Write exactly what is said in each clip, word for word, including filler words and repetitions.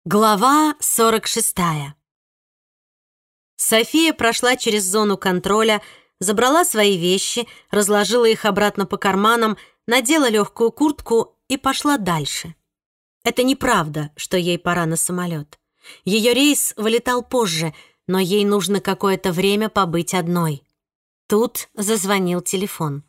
Глава сорок шестая. София прошла через зону контроля, забрала свои вещи, разложила их обратно по карманам, надела легкую куртку и пошла дальше. Это неправда, что ей пора на самолет. Ее рейс вылетал позже, но ей нужно какое-то время побыть одной. Тут зазвонил телефон.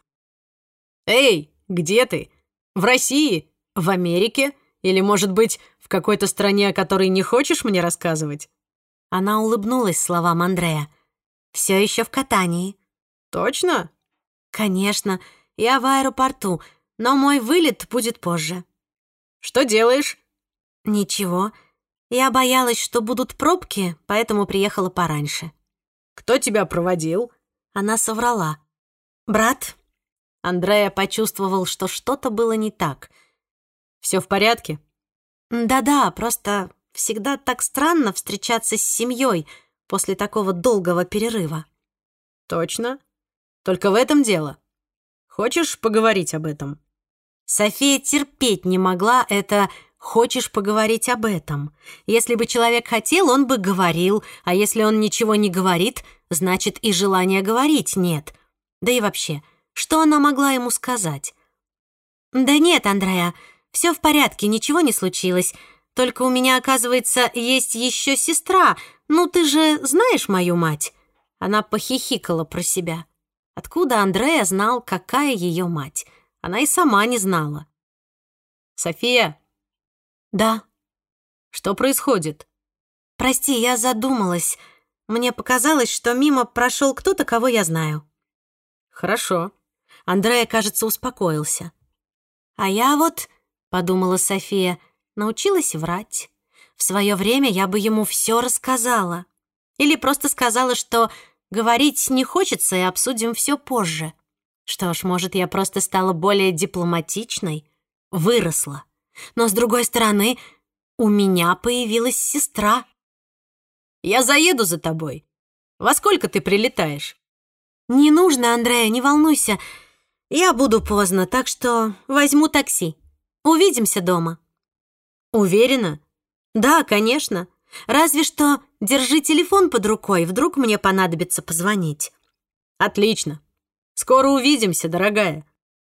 «Эй, где ты? В России? В Америке? Или, может быть, в какой-то стране, о которой не хочешь мне рассказывать?» Она улыбнулась словам Андрея. «Все еще в катании». «Точно?» «Конечно. Я в аэропорту, но мой вылет будет позже». «Что делаешь?» «Ничего. Я боялась, что будут пробки, поэтому приехала пораньше». «Кто тебя проводил?» Она соврала. «Брат». Андреа почувствовал, что что-то было не так. «Все в порядке?» «Да-да, просто всегда так странно встречаться с семьей после такого долгого перерыва». «Точно? Только в этом дело. Хочешь поговорить об этом?» София терпеть не могла это «хочешь поговорить об этом». Если бы человек хотел, он бы говорил, а если он ничего не говорит, значит и желания говорить нет. Да и вообще, что она могла ему сказать? «Да нет, Андреа, все в порядке, ничего не случилось. Только у меня, оказывается, есть еще сестра. Ну, ты же знаешь мою мать?» Она похихикала про себя. Откуда Андреа знал, какая ее мать? Она и сама не знала. «София?» «Да». «Что происходит?» «Прости, я задумалась. Мне показалось, что мимо прошел кто-то, кого я знаю». «Хорошо». Андреа, кажется, успокоился. «А я вот, — подумала София, — научилась врать. В свое время я бы ему все рассказала. Или просто сказала, что говорить не хочется и обсудим все позже. Что ж, может, я просто стала более дипломатичной, выросла. Но, с другой стороны, у меня появилась сестра». «Я заеду за тобой. Во сколько ты прилетаешь?» «Не нужно, Андреа, не волнуйся. Я буду поздно, так что возьму такси. Увидимся дома». «Уверена?» «Да, конечно. Разве что держи телефон под рукой, вдруг мне понадобится позвонить». «Отлично. Скоро увидимся, дорогая».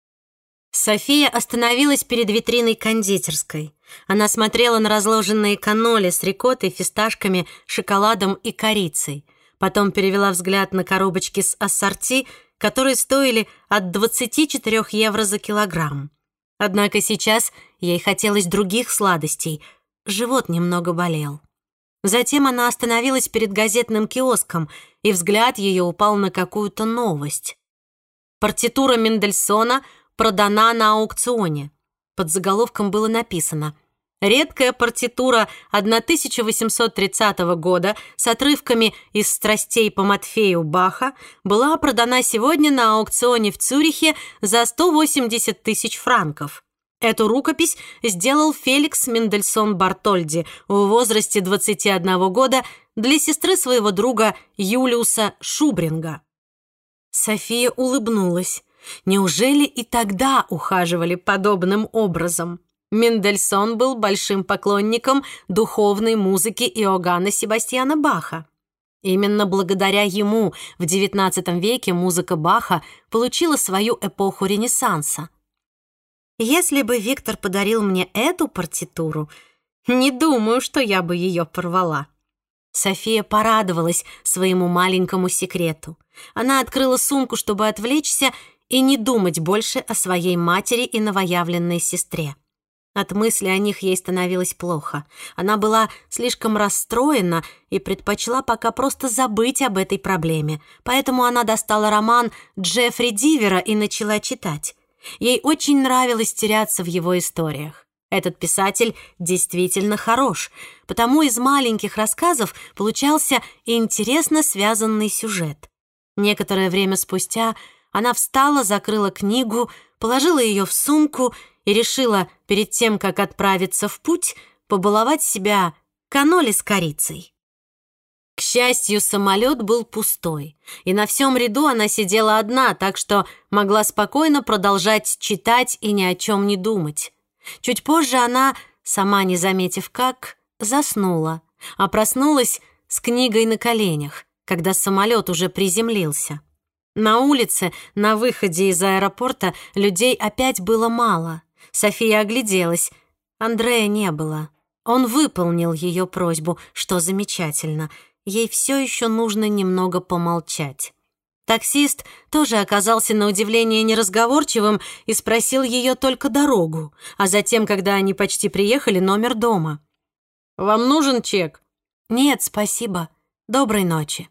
София остановилась перед витриной кондитерской. Она смотрела на разложенные канноли с рикоттой, фисташками, шоколадом и корицей. Потом перевела взгляд на коробочки с ассорти, которые стоили от двадцати четырёх евро за килограмм. Однако сейчас ей хотелось других сладостей. Живот немного болел. Затем она остановилась перед газетным киоском, и взгляд ее упал на какую-то новость. Партитура Мендельсона продана на аукционе. Под заголовком было написано: «Редкая партитура тысяча восемьсот тридцатого года с отрывками из «Страстей по Матфею» Баха была продана сегодня на аукционе в Цюрихе за сто восемьдесят тысяч франков. Эту рукопись сделал Феликс Мендельсон Бартольди в возрасте двадцати одного года для сестры своего друга Юлиуса Шубринга». София улыбнулась. Неужели и тогда ухаживали подобным образом? Мендельсон был большим поклонником духовной музыки Иоганна Себастьяна Баха. Именно благодаря ему в девятнадцатом веке музыка Баха получила свою эпоху Ренессанса. Если бы Виктор подарил мне эту партитуру, не думаю, что я бы ее порвала. София порадовалась своему маленькому секрету. Она открыла сумку, чтобы отвлечься и не думать больше о своей матери и новоявленной сестре. От мысли о них ей становилось плохо. Она была слишком расстроена и предпочла пока просто забыть об этой проблеме. Поэтому она достала роман Джеффри Дивера и начала читать. Ей очень нравилось теряться в его историях. Этот писатель действительно хорош, потому из маленьких рассказов получался интересно связанный сюжет. Некоторое время спустя она встала, закрыла книгу, положила ее в сумку и решила, перед тем, как отправиться в путь, побаловать себя каноли с корицей. К счастью, самолет был пустой, и на всем ряду она сидела одна, так что могла спокойно продолжать читать и ни о чем не думать. Чуть позже она, сама не заметив как, заснула, а проснулась с книгой на коленях, когда самолет уже приземлился. На улице, на выходе из аэропорта, людей опять было мало. София огляделась. Андрея не было. Он выполнил ее просьбу, что замечательно. Ей все еще нужно немного помолчать. Таксист тоже оказался на удивление неразговорчивым и спросил ее только дорогу, а затем, когда они почти приехали, номер дома. «Вам нужен чек?» «Нет, спасибо. Доброй ночи».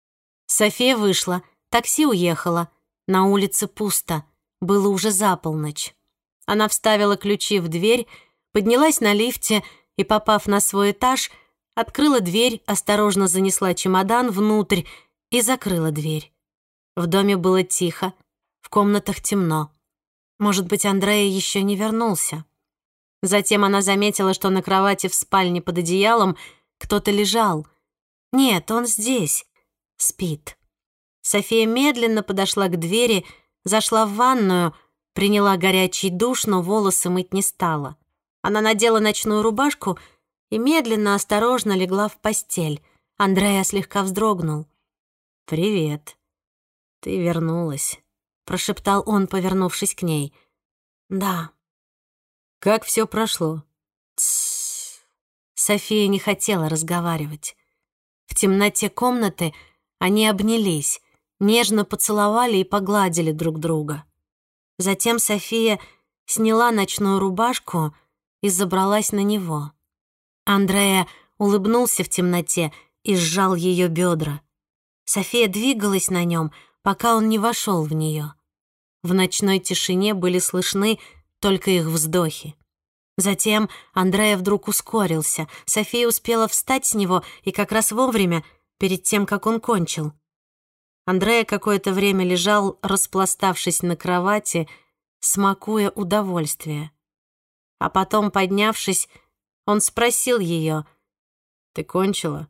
София вышла, такси уехало. На улице пусто. Было уже за полночь. Она вставила ключи в дверь, поднялась на лифте и, попав на свой этаж, открыла дверь, осторожно занесла чемодан внутрь и закрыла дверь. В доме было тихо, в комнатах темно. Может быть, Андрея еще не вернулся. Затем она заметила, что на кровати в спальне под одеялом кто-то лежал. Нет, он здесь, спит. София медленно подошла к двери, зашла в ванную, приняла горячий душ, но волосы мыть не стала. Она надела ночную рубашку и медленно, осторожно легла в постель. Андрея слегка вздрогнул. «Привет. Ты вернулась», — прошептал он, повернувшись к ней. «Да». «Как все прошло?» «Тссс». София не хотела разговаривать. В темноте комнаты они обнялись, нежно поцеловали и погладили друг друга. Затем София сняла ночную рубашку и забралась на него. Андрея улыбнулся в темноте и сжал ее бедра. София двигалась на нем, пока он не вошел в нее. В ночной тишине были слышны только их вздохи. Затем Андрея вдруг ускорился. София успела встать с него и как раз вовремя, перед тем, как он кончил. Андрея какое-то время лежал, распластавшись на кровати, смакуя удовольствие. А потом, поднявшись, он спросил ее: «Ты кончила?»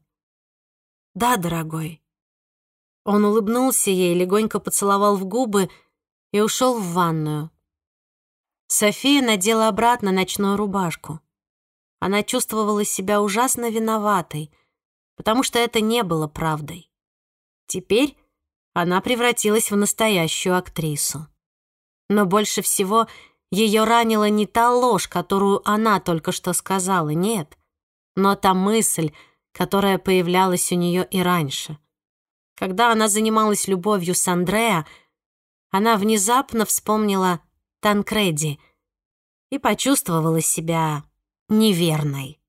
«Да, дорогой». Он улыбнулся ей, легонько поцеловал в губы и ушел в ванную. София надела обратно ночную рубашку. Она чувствовала себя ужасно виноватой, потому что это не было правдой. Теперь она превратилась в настоящую актрису. Но больше всего ее ранила не та ложь, которую она только что сказала, нет, но та мысль, которая появлялась у нее и раньше. Когда она занималась любовью с Андреа, она внезапно вспомнила Танкреди и почувствовала себя неверной.